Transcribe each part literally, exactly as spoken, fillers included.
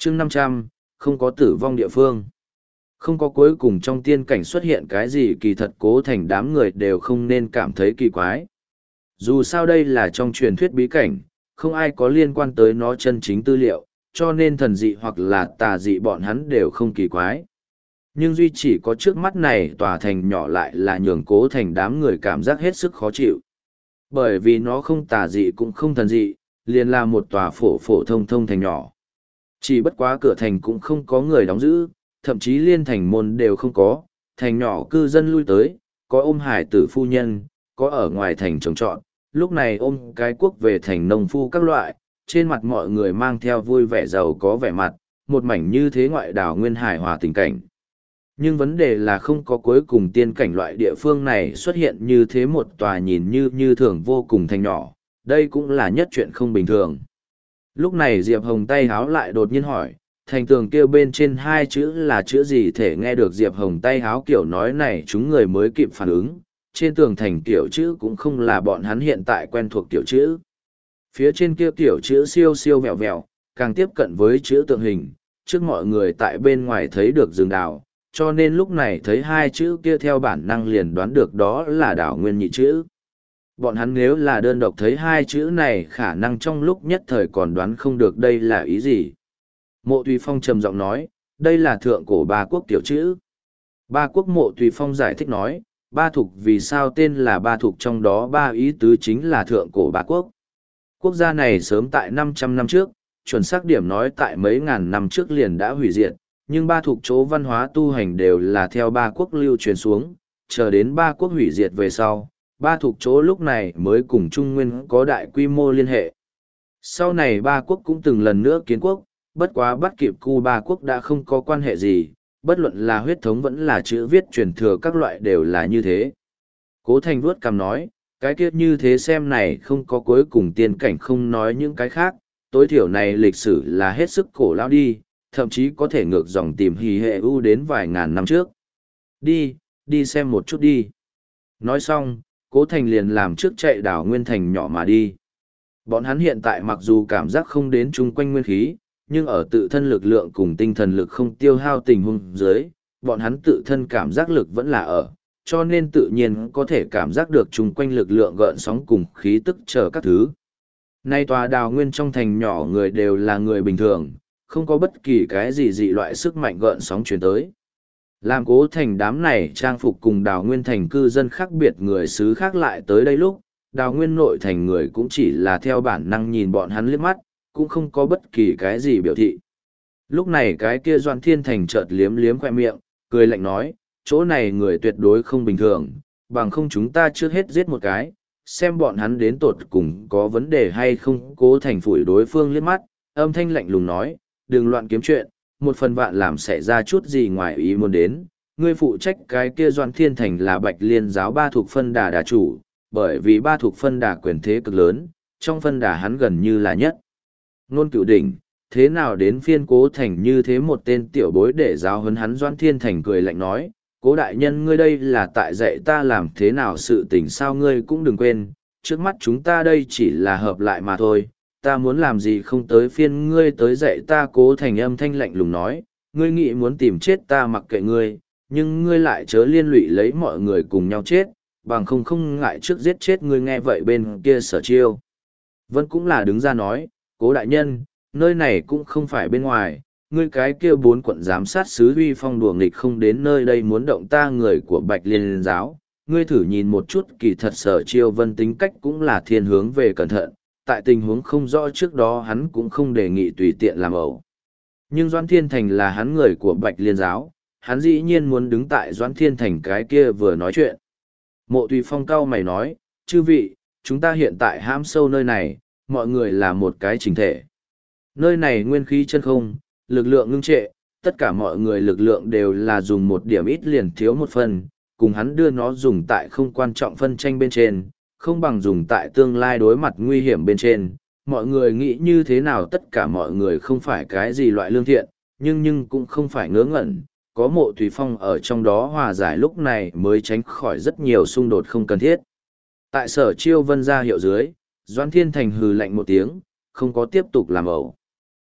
chương năm trăm, không có tử vong địa phương. Không có cuối cùng trong tiên cảnh xuất hiện cái gì kỳ thật Cố Thành đám người đều không nên cảm thấy kỳ quái. Dù sao đây là trong truyền thuyết bí cảnh, không ai có liên quan tới nó chân chính tư liệu, cho nên thần dị hoặc là tà dị bọn hắn đều không kỳ quái. Nhưng duy chỉ có trước mắt này tòa thành nhỏ lại là nhường Cố Thành đám người cảm giác hết sức khó chịu. Bởi vì nó không tà dị cũng không thần dị, liền là một tòa phổ phổ thông thông thành nhỏ. Chỉ bất quá cửa thành cũng không có người đóng giữ, thậm chí liên thành môn đều không có, thành nhỏ cư dân lui tới, có ôm hải tử phu nhân, có ở ngoài thành trồng trọt, lúc này ôm cái quốc về thành nông phu các loại, trên mặt mọi người mang theo vui vẻ giàu có vẻ mặt, một mảnh như thế ngoại đảo nguyên hải hòa tình cảnh. Nhưng vấn đề là không có cuối cùng tiên cảnh loại địa phương này xuất hiện như thế một tòa nhìn như như thường vô cùng thành nhỏ, đây cũng là nhất chuyện không bình thường. Lúc này Diệp Hồng tay háo lại đột nhiên hỏi, thành tường kêu bên trên hai chữ là chữ gì thể nghe được Diệp Hồng tay háo kiểu nói này chúng người mới kịp phản ứng, trên tường thành kiểu chữ cũng không là bọn hắn hiện tại quen thuộc kiểu chữ. Phía trên kia kiểu chữ siêu siêu vẹo vẹo, càng tiếp cận với chữ tượng hình, trước mọi người tại bên ngoài thấy được rừng đào, cho nên lúc này thấy hai chữ kia theo bản năng liền đoán được đó là đảo nguyên nhị chữ. Bọn hắn nếu là đơn độc thấy hai chữ này khả năng trong lúc nhất thời còn đoán không được đây là ý gì. Mộ Tùy Phong trầm giọng nói, đây là thượng cổ ba quốc tiểu chữ. Ba quốc Mộ Tùy Phong giải thích nói, ba thục vì sao tên là ba thục trong đó ba ý tứ chính là thượng cổ ba quốc. Quốc gia này sớm tại năm trăm năm trước, chuẩn xác điểm nói tại mấy ngàn năm trước liền đã hủy diệt, nhưng ba thục chỗ văn hóa tu hành đều là theo ba quốc lưu truyền xuống, chờ đến ba quốc hủy diệt về sau, ba thục chỗ lúc này mới cùng Trung Nguyên có đại quy mô liên hệ. Sau này ba quốc cũng từng lần nữa kiến quốc, bất quá bắt kịp cu ba quốc đã không có quan hệ gì, bất luận là huyết thống vẫn là chữ viết truyền thừa các loại đều là như thế. Cố Thành vuốt cằm nói, cái kiết như thế xem này không có cuối cùng tiên cảnh không nói những cái khác, tối thiểu này lịch sử là hết sức cổ lão đi, thậm chí có thể ngược dòng tìm hì hệ u đến vài ngàn năm trước. Đi, đi xem một chút đi. Nói xong, Cố Thành liền làm trước chạy đảo Nguyên Thành nhỏ mà đi. Bọn hắn hiện tại mặc dù cảm giác không đến chung quanh nguyên khí, nhưng ở tự thân lực lượng cùng tinh thần lực không tiêu hao tình huống dưới, bọn hắn tự thân cảm giác lực vẫn là ở, cho nên tự nhiên có thể cảm giác được chung quanh lực lượng gợn sóng cùng khí tức chờ các thứ. Nay tòa đào nguyên trong thành nhỏ người đều là người bình thường, không có bất kỳ cái gì dị loại sức mạnh gợn sóng truyền tới. Làm Cố Thành đám này trang phục cùng đào nguyên thành cư dân khác biệt người xứ khác lại tới đây lúc, đào nguyên nội thành người cũng chỉ là theo bản năng nhìn bọn hắn liếc mắt, cũng không có bất kỳ cái gì biểu thị. Lúc này cái kia Doan Thiên Thành chợt liếm liếm khoe miệng, cười lạnh nói, chỗ này người tuyệt đối không bình thường, bằng không chúng ta trước hết giết một cái, xem bọn hắn đến tột cùng có vấn đề hay không. Cố Thành phủi đối phương liếc mắt, âm thanh lạnh lùng nói, đừng loạn kiếm chuyện, một phần vạn làm xảy ra chút gì ngoài ý muốn đến. Ngươi phụ trách cái kia Doan Thiên Thành là Bạch Liên giáo ba thuộc phân đà đà chủ, bởi vì ba thuộc phân đà quyền thế cực lớn, trong phân đà hắn gần như là nhất. Nôn Cửu Đỉnh, thế nào đến phiên Cố Thành như thế một tên tiểu bối để giáo huấn hắn? Doan Thiên Thành cười lạnh nói, Cố đại nhân ngươi đây là tại dạy ta làm thế nào sự tình sao? Ngươi cũng đừng quên, trước mắt chúng ta đây chỉ là hợp lại mà thôi, ta muốn làm gì không tới phiên ngươi tới dạy ta. Cố Thành âm thanh lạnh lùng nói, ngươi nghĩ muốn tìm chết ta mặc kệ ngươi, nhưng ngươi lại chớ liên lụy lấy mọi người cùng nhau chết, bằng không không ngại trước giết chết ngươi. Nghe vậy bên kia Sở Chiêu Vân cũng là đứng ra nói, Cố đại nhân, nơi này cũng không phải bên ngoài, ngươi cái kia bốn quận giám sát sứ Huy Phong đùa nghịch không đến nơi đây muốn động ta người của Bạch Liên giáo, ngươi thử nhìn một chút. Kỳ thật Sở Chiêu Vân tính cách cũng là thiên hướng về cẩn thận, tại tình huống không rõ trước đó hắn cũng không đề nghị tùy tiện làm ẩu. Nhưng Doãn Thiên Thành là hắn người của Bạch Liên giáo, hắn dĩ nhiên muốn đứng tại Doãn Thiên Thành cái kia vừa nói chuyện. Mộ Tùy Phong cau mày nói, chư vị, chúng ta hiện tại hãm sâu nơi này, mọi người là một cái chỉnh thể. Nơi này nguyên khí chân không, lực lượng ngưng trệ, tất cả mọi người lực lượng đều là dùng một điểm ít liền thiếu một phần, cùng hắn đưa nó dùng tại không quan trọng phân tranh bên trên, không bằng dùng tại tương lai đối mặt nguy hiểm bên trên. Mọi người nghĩ như thế nào? Tất cả mọi người không phải cái gì loại lương thiện, nhưng nhưng cũng không phải ngớ ngẩn, có Mộ Tùy Phong ở trong đó hòa giải lúc này mới tránh khỏi rất nhiều xung đột không cần thiết. Tại Sở Chiêu Vân ra hiệu dưới, Doãn Thiên Thành hừ lạnh một tiếng, không có tiếp tục làm ẩu.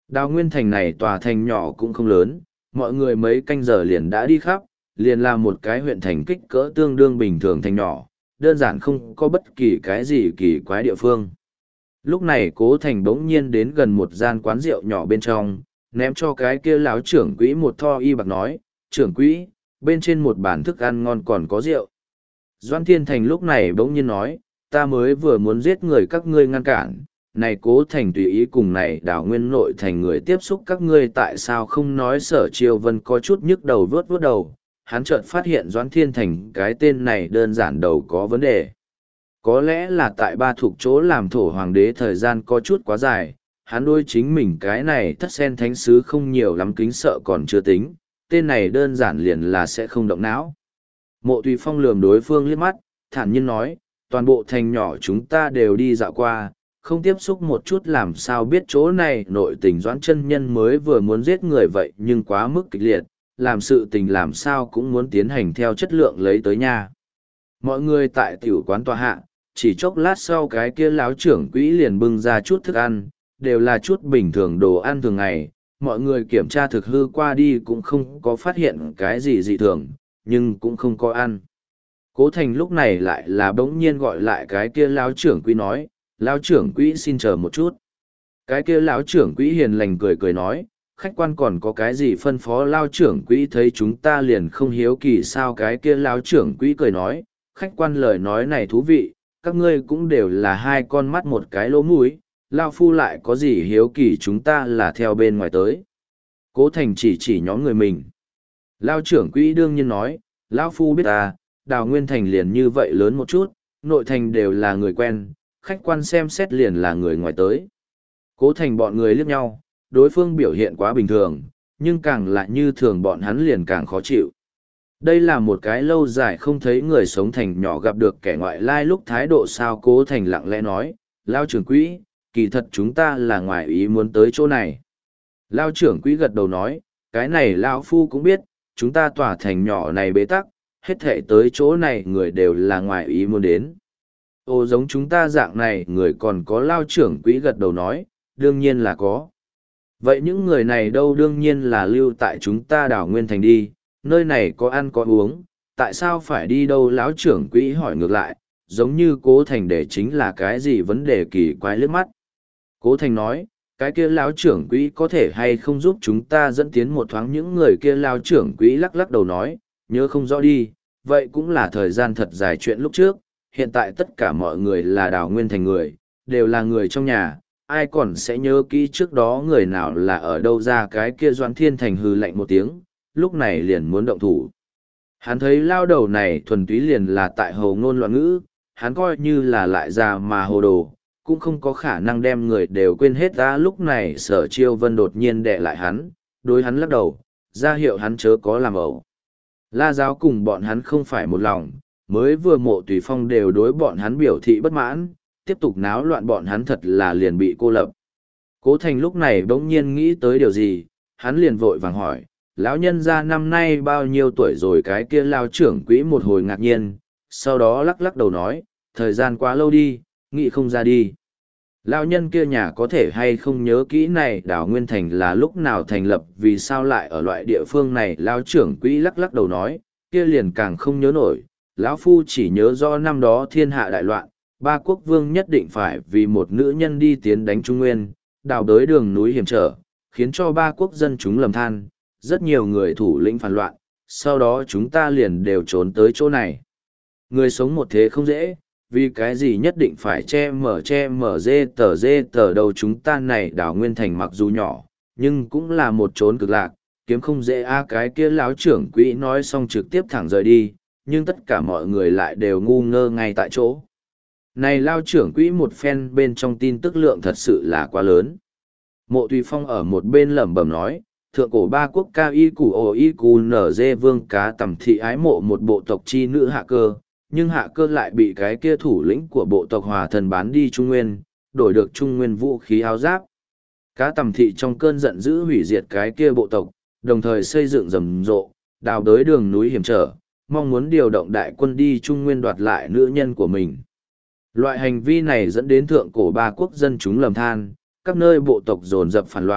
Đào Nguyên Thành này tòa thành nhỏ cũng không lớn, mọi người mấy canh giờ liền đã đi khắp, liền là một cái huyện thành kích cỡ tương đương bình thường thành nhỏ, đơn giản không có bất kỳ cái gì kỳ quái địa phương. Lúc này Cố Thành bỗng nhiên đến gần một gian quán rượu nhỏ bên trong, ném cho cái kia lão trưởng quỹ một tho y bạc nói, trưởng quỹ, bên trên một bàn thức ăn ngon còn có rượu. Doan Thiên Thành lúc này bỗng nhiên nói, ta mới vừa muốn giết người các ngươi ngăn cản, này Cố Thành tùy ý cùng này Đào Nguyên nội thành người tiếp xúc các ngươi tại sao không nói Sở Chiêu Vân có chút nhức đầu vớt vớt đầu, hắn chợt phát hiện Doan Thiên Thành cái tên này đơn giản đầu có vấn đề. Có lẽ là tại ba thuộc chỗ làm thổ hoàng đế thời gian có chút quá dài, hắn đôi chính mình cái này thất sen thánh sứ không nhiều lắm kính sợ còn chưa tính, tên này đơn giản liền là sẽ không động não. Mộ Tùy Phong lườm đối phương liếc mắt, thản nhiên nói, toàn bộ thành nhỏ chúng ta đều đi dạo qua, không tiếp xúc một chút làm sao biết chỗ này nội tình Doãn chân nhân mới vừa muốn giết người vậy nhưng quá mức kịch liệt, làm sự tình làm sao cũng muốn tiến hành theo chất lượng lấy tới nha. Mọi người tại tiểu quán tòa hạ, chỉ chốc lát sau cái kia láo trưởng quỹ liền bưng ra chút thức ăn, đều là chút bình thường đồ ăn thường ngày, mọi người kiểm tra thực hư qua đi cũng không có phát hiện cái gì dị thường, nhưng cũng không có ăn. Cố Thành lúc này lại là bỗng nhiên gọi lại cái kia láo trưởng quỹ nói, láo trưởng quỹ xin chờ một chút. Cái kia láo trưởng quỹ hiền lành cười cười nói, khách quan còn có cái gì phân phó lao trưởng quỹ thấy chúng ta liền không hiếu kỳ sao cái kia láo trưởng quỹ cười nói, khách quan lời nói này thú vị, các ngươi cũng đều là hai con mắt một cái lỗ mũi, lao phu lại có gì hiếu kỳ chúng ta là theo bên ngoài tới. Cố Thành chỉ chỉ nhóm người mình. Lao trưởng quỹ đương nhiên nói, lao phu biết ta, Đào Nguyên Thành liền như vậy lớn một chút, nội thành đều là người quen, khách quan xem xét liền là người ngoài tới. Cố Thành bọn người liếc nhau, đối phương biểu hiện quá bình thường, nhưng càng lại như thường bọn hắn liền càng khó chịu. Đây là một cái lâu dài không thấy người sống thành nhỏ gặp được kẻ ngoại lai lúc thái độ sao. Cố Thành lặng lẽ nói, Lao trưởng quỹ, kỳ thật chúng ta là ngoài ý muốn tới chỗ này. Lao trưởng quỹ gật đầu nói, cái này Lao Phu cũng biết, chúng ta tỏa thành nhỏ này bế tắc, hết thể tới chỗ này người đều là ngoài ý muốn đến. Ô giống chúng ta dạng này người còn có Lao trưởng quỹ gật đầu nói, đương nhiên là có. Vậy những người này đâu đương nhiên là lưu tại chúng ta Đào Nguyên Thành đi, nơi này có ăn có uống, tại sao phải đi đâu? Lão trưởng quỹ hỏi ngược lại, giống như Cố Thành để chính là cái gì vấn đề kỳ quái liếc mắt. Cố Thành nói, cái kia lão trưởng quỹ có thể hay không giúp chúng ta dẫn tiến một thoáng những người kia? Lão trưởng quỹ lắc lắc đầu nói, nhớ không rõ đi, vậy cũng là thời gian thật dài chuyện lúc trước, hiện tại tất cả mọi người là Đào Nguyên Thành người, đều là người trong nhà, ai còn sẽ nhớ kỹ trước đó người nào là ở đâu ra? Cái kia Doãn Thiên Thành hừ lạnh một tiếng, lúc này liền muốn động thủ. Hắn thấy lao đầu này thuần túy liền là tại hồ ngôn loạn ngữ, hắn coi như là lại già mà hồ đồ, cũng không có khả năng đem người đều quên hết ra. Lúc này Sở Chiêu Vân đột nhiên đè lại hắn, đối hắn lắc đầu, ra hiệu hắn chớ có làm ẩu. La Giáo cùng bọn hắn không phải một lòng, mới vừa Mộ Tùy Phong đều đối bọn hắn biểu thị bất mãn, tiếp tục náo loạn bọn hắn thật là liền bị cô lập. Cố Thành lúc này bỗng nhiên nghĩ tới điều gì, hắn liền vội vàng hỏi, lão nhân gia năm nay bao nhiêu tuổi rồi? Cái kia lao trưởng quỹ một hồi ngạc nhiên, sau đó lắc lắc đầu nói, thời gian quá lâu đi, nghĩ không ra đi. Lão nhân kia nhà có thể hay không nhớ kỹ này Đào Nguyên Thành là lúc nào thành lập, vì sao lại ở loại địa phương này? Lão trưởng quỹ lắc lắc đầu nói, kia liền càng không nhớ nổi, lão phu chỉ nhớ do năm đó thiên hạ đại loạn, ba quốc vương nhất định phải vì một nữ nhân đi tiến đánh Trung Nguyên, đào đới đường núi hiểm trở, khiến cho ba quốc dân chúng lầm than, rất nhiều người thủ lĩnh phản loạn, sau đó chúng ta liền đều trốn tới chỗ này. Người sống một thế không dễ, vì cái gì nhất định phải che mở che mở dê tờ dê tờ đầu? Chúng ta này Đào Nguyên Thành mặc dù nhỏ, nhưng cũng là một chốn cực lạc, kiếm không dễ a. Cái kia lão trưởng quỹ nói xong trực tiếp thẳng rời đi, nhưng tất cả mọi người lại đều ngu ngơ ngay tại chỗ. Này lao trưởng quỹ một phen bên trong tin tức lượng thật sự là quá lớn. Mộ Tùy Phong ở một bên lẩm bẩm nói, thượng cổ ba quốc ca y củ ổ y cù nở dê vương cá tầm thị ái mộ một bộ tộc chi nữ Hạ Cơ, nhưng Hạ Cơ lại bị cái kia thủ lĩnh của bộ tộc Hòa Thần bán đi Trung Nguyên, đổi được Trung Nguyên vũ khí áo giáp. Cá tầm thị trong cơn giận dữ hủy diệt cái kia bộ tộc, đồng thời xây dựng rầm rộ, đào đới đường núi hiểm trở, mong muốn điều động đại quân đi Trung Nguyên đoạt lại nữ nhân của mình. Loại hành vi này dẫn đến thượng cổ ba quốc dân chúng lầm than, các nơi bộ tộc dồn dập phản loạn,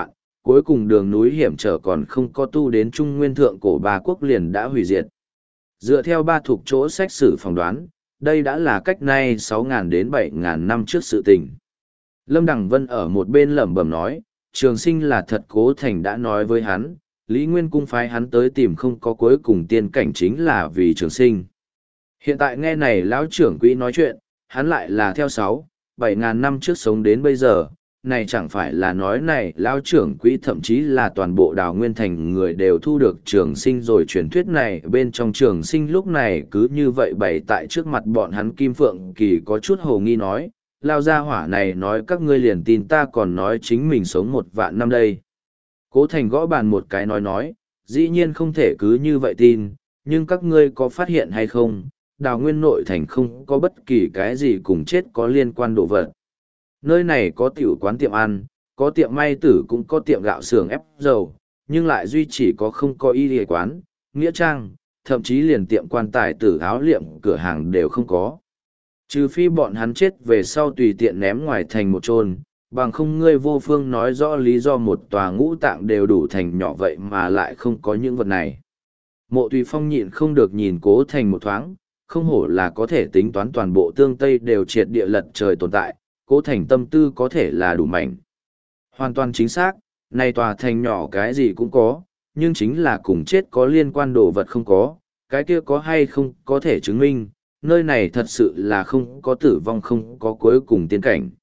cuối cùng đường núi hiểm trở còn không có tu đến trung nguyên thượng cổ ba quốc liền đã hủy diệt. Dựa theo ba thuộc chỗ sách sử phỏng đoán, đây đã là cách nay sáu nghìn đến bảy nghìn năm trước sự tình. Lâm Đằng Vân ở một bên lẩm bẩm nói, Trường Sinh là thật Cố Thành đã nói với hắn, Lý Nguyên cung phái hắn tới tìm không có cuối cùng tiên cảnh chính là vì Trường Sinh. Hiện tại nghe này lão trưởng quỹ nói chuyện, hắn lại là theo sáu, bảy ngàn năm trước sống đến bây giờ, này chẳng phải là nói này lão trưởng quỹ thậm chí là toàn bộ đào nguyên thành người đều thu được Trường Sinh rồi. Truyền thuyết này bên trong Trường Sinh lúc này cứ như vậy bày tại trước mặt bọn hắn. Kim Phượng Kỳ có chút hồ nghi nói, lao gia hỏa này nói các ngươi liền tin, ta còn nói chính mình sống một vạn năm đây. Cố Thành gõ bàn một cái nói nói, dĩ nhiên không thể cứ như vậy tin, nhưng các ngươi có phát hiện hay không, đào nguyên nội thành không có bất kỳ cái gì cùng chết có liên quan đồ vật. Nơi này có tiểu quán tiệm ăn, có tiệm may tử, cũng có tiệm gạo xưởng ép dầu, nhưng lại duy chỉ có không có y y quán, nghĩa trang, thậm chí liền tiệm quan tài tử áo liệm cửa hàng đều không có. Trừ phi bọn hắn chết về sau tùy tiện ném ngoài thành một chôn, bằng không ngươi vô phương nói rõ lý do một tòa ngũ tạng đều đủ thành nhỏ vậy mà lại không có những vật này. Mộ Tùy Phong nhịn không được nhìn Cố Thành một thoáng, không hổ là có thể tính toán toàn bộ tương Tây đều triệt địa lật trời tồn tại, Cố Thành tâm tư có thể là đủ mạnh. Hoàn toàn chính xác, này tòa thành nhỏ cái gì cũng có, nhưng chính là cùng chết có liên quan đồ vật không có, cái kia có hay không có thể chứng minh, nơi này thật sự là không có tử vong, không có cuối cùng tiên cảnh.